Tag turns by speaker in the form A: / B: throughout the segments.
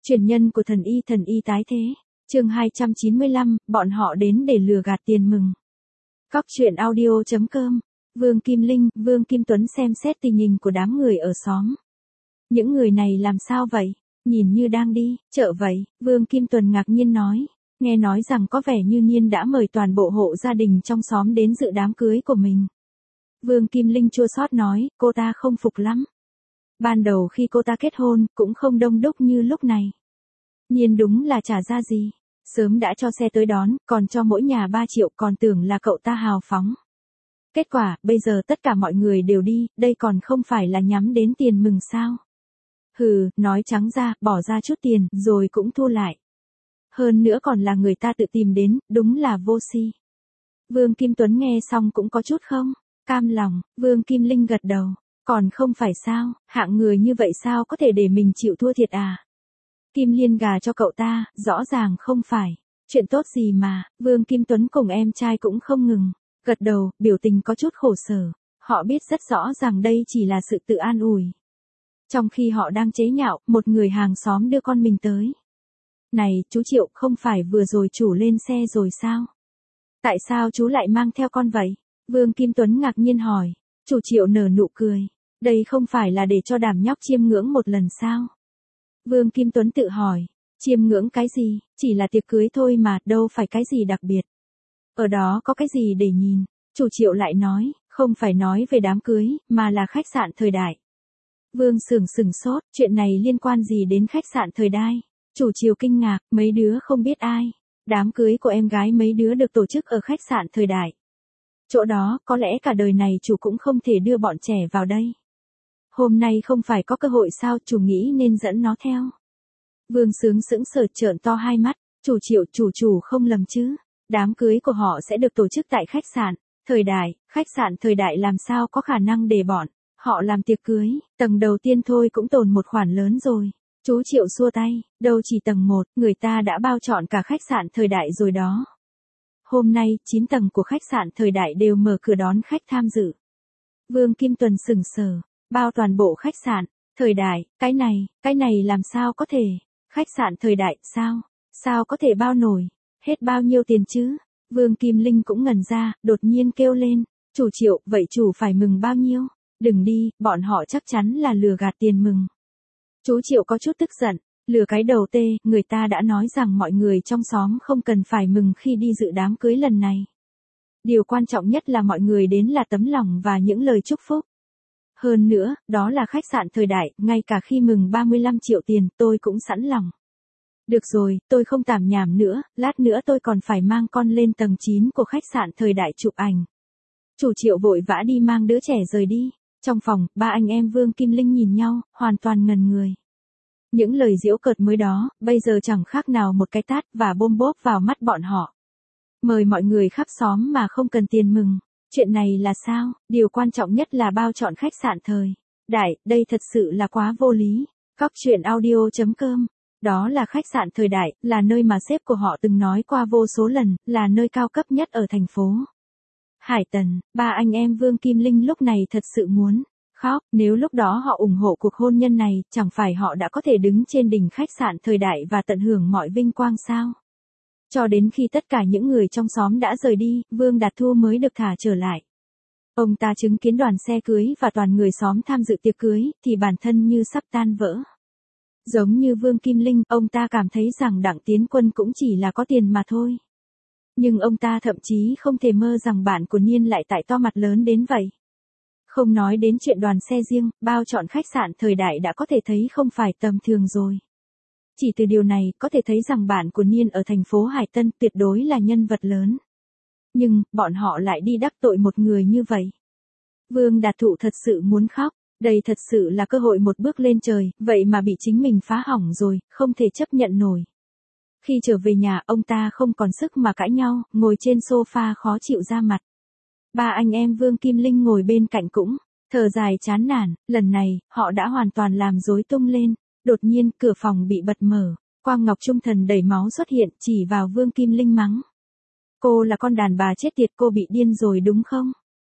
A: Truyền nhân của thần y tái thế. Chương 295, bọn họ đến để lừa gạt tiền mừng. Cóc truyện audio.com. Vương Kim Linh, Vương Kim Tuấn xem xét tình hình của đám người ở xóm. Những người này làm sao vậy? Nhìn như đang đi chợ vậy. Vương Kim Tuấn ngạc nhiên nói. Nghe nói rằng có vẻ như Niên đã mời toàn bộ hộ gia đình trong xóm đến dự đám cưới của mình. Vương Kim Linh chua xót nói, cô ta không phục lắm. Ban đầu khi cô ta kết hôn, cũng không đông đúc như lúc này. Niên đúng là chả ra gì. Sớm đã cho xe tới đón, còn cho mỗi nhà 3 triệu, còn tưởng là cậu ta hào phóng. Kết quả, bây giờ tất cả mọi người đều đi, đây còn không phải là nhắm đến tiền mừng sao? Hừ, nói trắng ra, bỏ ra chút tiền, rồi cũng thu lại. Hơn nữa còn là người ta tự tìm đến, đúng là vô si. Vương Kim Tuấn nghe xong cũng có chút không cam lòng. Vương Kim Linh gật đầu. Còn không phải sao, hạng người như vậy sao có thể để mình chịu thua thiệt à? Kim Liên gà cho cậu ta, rõ ràng không phải chuyện tốt gì mà. Vương Kim Tuấn cùng em trai cũng không ngừng gật đầu, biểu tình có chút khổ sở. Họ biết rất rõ rằng đây chỉ là sự tự an ủi. Trong khi họ đang chế nhạo, một người hàng xóm đưa con mình tới. Này, chú Triệu, không phải vừa rồi chủ lên xe rồi sao? Tại sao chú lại mang theo con vậy? Vương Kim Tuấn ngạc nhiên hỏi. Chủ Triệu nở nụ cười. Đây không phải là để cho đàm nhóc chiêm ngưỡng một lần sao? Vương Kim Tuấn tự hỏi. Chiêm ngưỡng cái gì? Chỉ là tiệc cưới thôi mà, đâu phải cái gì đặc biệt. Ở đó có cái gì để nhìn? Chủ Triệu lại nói, không phải nói về đám cưới, mà là khách sạn thời đại. Vương sửng sốt, chuyện này liên quan gì đến khách sạn thời đại? Chủ Triệu kinh ngạc, mấy đứa không biết ai. Đám cưới của em gái mấy đứa được tổ chức ở khách sạn thời đại. Chỗ đó, có lẽ cả đời này chủ cũng không thể đưa bọn trẻ vào đây. Hôm nay không phải có cơ hội sao, chủ nghĩ nên dẫn nó theo. Vương sướng sững sờ trợn to hai mắt. Chủ Triệu, chủ không lầm chứ? Đám cưới của họ sẽ được tổ chức tại khách sạn thời đại. Khách sạn thời đại làm sao có khả năng để bọn họ làm tiệc cưới? Tầng đầu tiên thôi cũng tồn một khoản lớn rồi. Chú Triệu xua tay, đâu chỉ tầng 1, người ta đã bao trọn cả khách sạn thời đại rồi đó. Hôm nay, 9 tầng của khách sạn thời đại đều mở cửa đón khách tham dự. Vương Kim Tuấn sững sờ, bao toàn bộ khách sạn thời đại, cái này làm sao có thể? Khách sạn thời đại, sao có thể bao nổi? Hết bao nhiêu tiền chứ? Vương Kim Linh cũng ngẩn ra, đột nhiên kêu lên, chủ Triệu, vậy chủ phải mừng bao nhiêu? Đừng đi, bọn họ chắc chắn là lừa gạt tiền mừng. Chú Triệu có chút tức giận, lừa cái đầu tê, người ta đã nói rằng mọi người trong xóm không cần phải mừng khi đi dự đám cưới lần này. Điều quan trọng nhất là mọi người đến là tấm lòng và những lời chúc phúc. Hơn nữa, đó là khách sạn thời đại, ngay cả khi mừng 35 triệu tiền, tôi cũng sẵn lòng. Được rồi, tôi không tảm nhảm nữa, lát nữa tôi còn phải mang con lên tầng 9 của khách sạn thời đại chụp ảnh. Chủ Triệu vội vã đi mang đứa trẻ rời đi. Trong phòng, ba anh em Vương Kim Linh nhìn nhau, hoàn toàn ngần người. Những lời giễu cợt mới đó, bây giờ chẳng khác nào một cái tát và bôm bốp vào mắt bọn họ. Mời mọi người khắp xóm mà không cần tiền mừng. Chuyện này là sao? Điều quan trọng nhất là bao trọn khách sạn thời đại, đây thật sự là quá vô lý. Cóc truyện audio.com. Đó là khách sạn thời đại, là nơi mà sếp của họ từng nói qua vô số lần, là nơi cao cấp nhất ở thành phố Hải Tần. Ba anh em Vương Kim Linh lúc này thật sự muốn khóc. Nếu lúc đó họ ủng hộ cuộc hôn nhân này, chẳng phải họ đã có thể đứng trên đỉnh khách sạn thời đại và tận hưởng mọi vinh quang sao? Cho đến khi tất cả những người trong xóm đã rời đi, Vương Đạt Thu mới được thả trở lại. Ông ta chứng kiến đoàn xe cưới và toàn người xóm tham dự tiệc cưới, thì bản thân như sắp tan vỡ. Giống như Vương Kim Linh, ông ta cảm thấy rằng Đặng Tiến Quân cũng chỉ là có tiền mà thôi. Nhưng ông ta thậm chí không thể mơ rằng bạn của Niên lại tại to mặt lớn đến vậy. Không nói đến chuyện đoàn xe riêng, bao trọn khách sạn thời đại đã có thể thấy không phải tầm thường rồi. Chỉ từ điều này có thể thấy rằng bạn của Niên ở thành phố Hải Tân tuyệt đối là nhân vật lớn. Nhưng, bọn họ lại đi đắc tội một người như vậy. Vương Đạt Thụ thật sự muốn khóc. Đây thật sự là cơ hội một bước lên trời, vậy mà bị chính mình phá hỏng rồi, không thể chấp nhận nổi. Khi trở về nhà, ông ta không còn sức mà cãi nhau, ngồi trên sofa khó chịu ra mặt. Ba anh em Vương Kim Linh ngồi bên cạnh cũng thở dài chán nản, lần này, họ đã hoàn toàn làm rối tung lên. Đột nhiên, cửa phòng bị bật mở, Quang Ngọc Trung Thần đầy máu xuất hiện, chỉ vào Vương Kim Linh mắng. Cô là con đàn bà chết tiệt, cô bị điên rồi đúng không?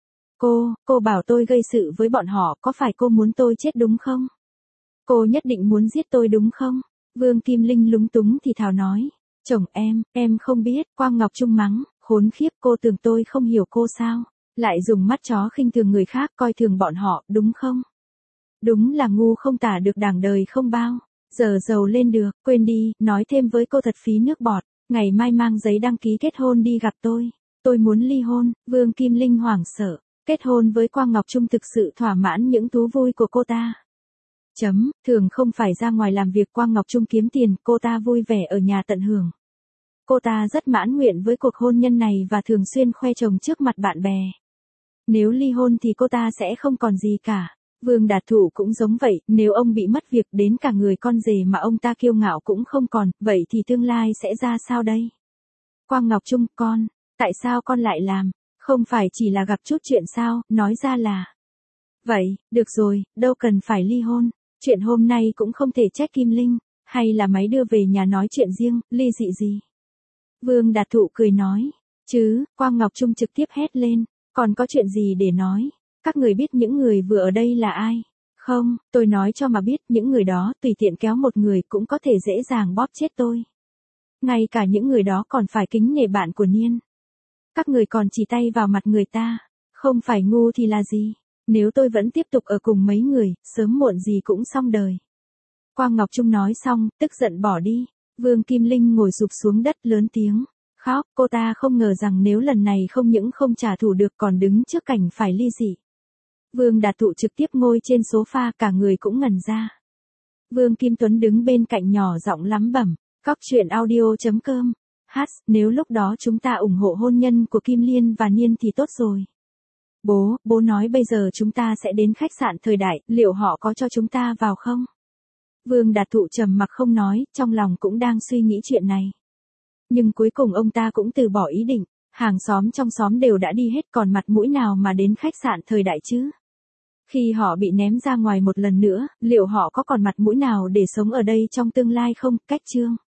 A: Cô bảo tôi gây sự với bọn họ, có phải cô muốn tôi chết đúng không? Cô nhất định muốn giết tôi đúng không? Vương Kim Linh lúng túng thì thào nói. Chồng em không biết, Quang Ngọc Trung mắng, khốn khiếp, cô tưởng tôi không hiểu cô sao? Lại dùng mắt chó khinh thường người khác, coi thường bọn họ, đúng không? Đúng là ngu không tả được, đảng đời không bao giờ giàu lên được, quên đi, nói thêm với cô thật phí nước bọt, ngày mai mang giấy đăng ký kết hôn đi gặp tôi muốn ly hôn. Vương Kim Linh hoảng sợ, kết hôn với Quang Ngọc Trung thực sự thỏa mãn những thú vui của cô ta. Thường không phải ra ngoài làm việc Quang Ngọc Trung kiếm tiền, cô ta vui vẻ ở nhà tận hưởng. Cô ta rất mãn nguyện với cuộc hôn nhân này và thường xuyên khoe chồng trước mặt bạn bè. Nếu ly hôn thì cô ta sẽ không còn gì cả. Vương Đạt Thụ cũng giống vậy, nếu ông bị mất việc đến cả người con rể mà ông ta kiêu ngạo cũng không còn, vậy thì tương lai sẽ ra sao đây? Quang Ngọc Trung, tại sao con lại làm? Không phải chỉ là gặp chút chuyện sao, nói ra là. Vậy, được rồi, đâu cần phải ly hôn. Chuyện hôm nay cũng không thể trách Kim Linh, hay là máy đưa về nhà nói chuyện riêng, ly dị gì. Vương Đạt Thụ cười nói, Quang Ngọc Trung trực tiếp hét lên, còn có chuyện gì để nói? Các người biết những người vừa ở đây là ai? Không, tôi nói cho mà biết, những người đó tùy tiện kéo một người cũng có thể dễ dàng bóp chết tôi. Ngay cả những người đó còn phải kính nể bạn của Niên. Các người còn chỉ tay vào mặt người ta, không phải ngu thì là gì? Nếu tôi vẫn tiếp tục ở cùng mấy người, sớm muộn gì cũng xong đời. Quang Ngọc Trung nói xong, tức giận bỏ đi. Vương Kim Linh ngồi sụp xuống đất lớn tiếng khóc, cô ta không ngờ rằng nếu lần này không những không trả thù được còn đứng trước cảnh phải ly dị. Vương Đạt Thụ trực tiếp ngồi trên sofa, cả người cũng ngẩn ra. Vương Kim Tuấn đứng bên cạnh nhỏ giọng lắm bẩm, coctruyện.audio.com. Nếu lúc đó chúng ta ủng hộ hôn nhân của Kim Liên và Niên thì tốt rồi. Bố nói bây giờ chúng ta sẽ đến khách sạn Thời Đại, liệu họ có cho chúng ta vào không? Vương Đạt Thụ trầm mặc không nói, trong lòng cũng đang suy nghĩ chuyện này. Nhưng cuối cùng ông ta cũng từ bỏ ý định, hàng xóm trong xóm đều đã đi hết, còn mặt mũi nào mà đến khách sạn Thời Đại chứ? Khi họ bị ném ra ngoài một lần nữa, liệu họ có còn mặt mũi nào để sống ở đây trong tương lai không? Cách chương